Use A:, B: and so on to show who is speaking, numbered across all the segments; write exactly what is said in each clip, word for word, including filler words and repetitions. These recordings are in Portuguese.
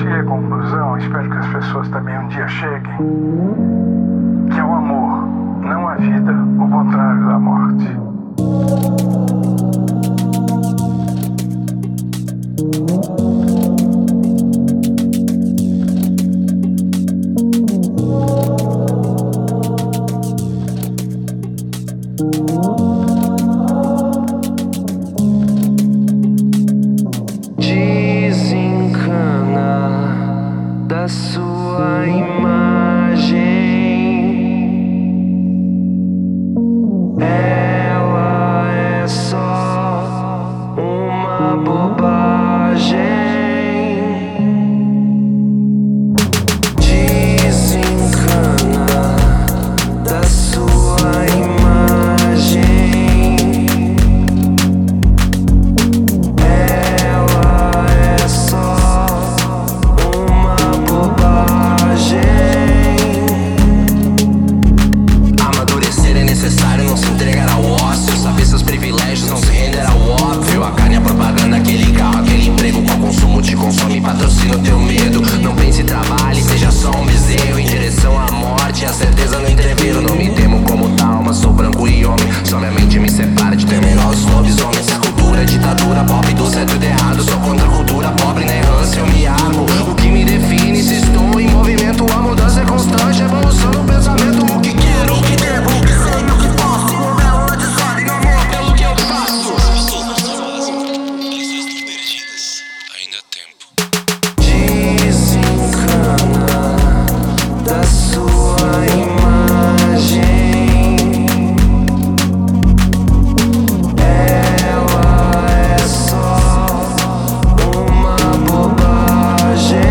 A: cheguei à conclusão, espero que as pessoas também um dia cheguem, que é o amor, não a vida, o contrário da morte.
B: Desencana da sua imagem. Ela é só uma bobagem. Desencana da sua imagem. Ela é só uma bobagem. Amadurecer é necessário, não se entregar ao ócio. Saber seus privilégios, não se render ao óbvio. A carne, a propaganda, aquele carro, aquele emprego. Qual consumo te consome, patrocina o teu medo. Não pense e trabalhe, seja só um bezerro em direção à morte, a certeza no entreveiro. Não me temo como tal, mas sou branco e homem. Só minha mente me separa de temerosos lobisomens. Se a cultura é ditadura, pop do certo e do errado. Sou contra a cultura pobre, na errância eu me armo. O que me define, se estou em movimento, a mudança é constante, a evolução do pensamento. O que quero, o que devo, o que sei, o que posso. O meu onde sobe no amor pelo que eu faço.
C: Ainda há tempo.
B: Desencana da sua imagem. Ela é só uma bobagem.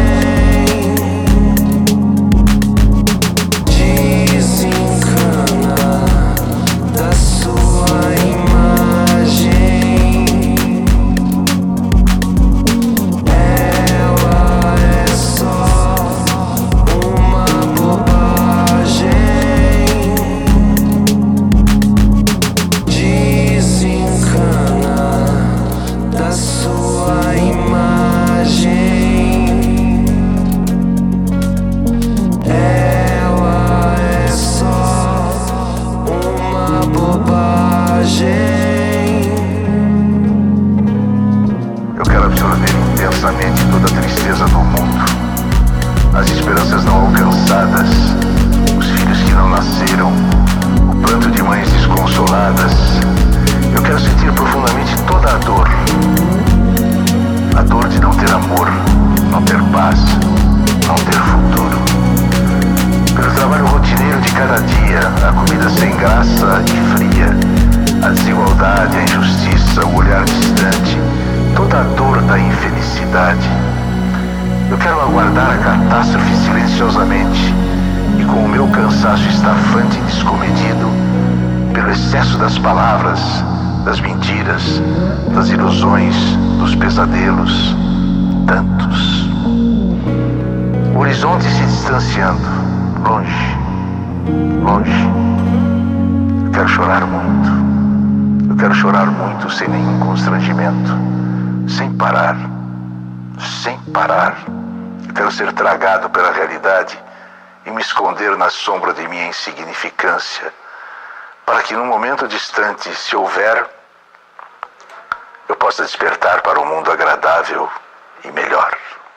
B: Desencana da sua imagem. Ela é só uma bobagem. Desencana da sua imagem. Ela é só uma bobagem.
A: Eu quero absorver intensamente toda a tristeza do mundo, as esperanças não alcançadas, os filhos que não nasceram, o pranto de mães desconsoladas. Eu quero sentir profundamente toda a dor, a dor de não ter amor, não ter paz, não ter futuro. Pelo trabalho rotineiro de cada dia, a comida sem graça e fria, a desigualdade, a injustiça, o olhar distante, toda a dor da infelicidade. Eu quero aguardar a catástrofe silenciosamente e com o meu cansaço estafante e descomedido, pelo excesso das palavras, das mentiras, das ilusões, dos pesadelos, tantos. O horizonte se distanciando, longe, longe. Eu quero chorar muito. Eu quero chorar muito sem nenhum constrangimento, sem parar, sem parar. Eu quero ser tragado pela realidade e me esconder na sombra de minha insignificância, para que num momento distante, se houver, eu possa despertar para um mundo agradável e melhor.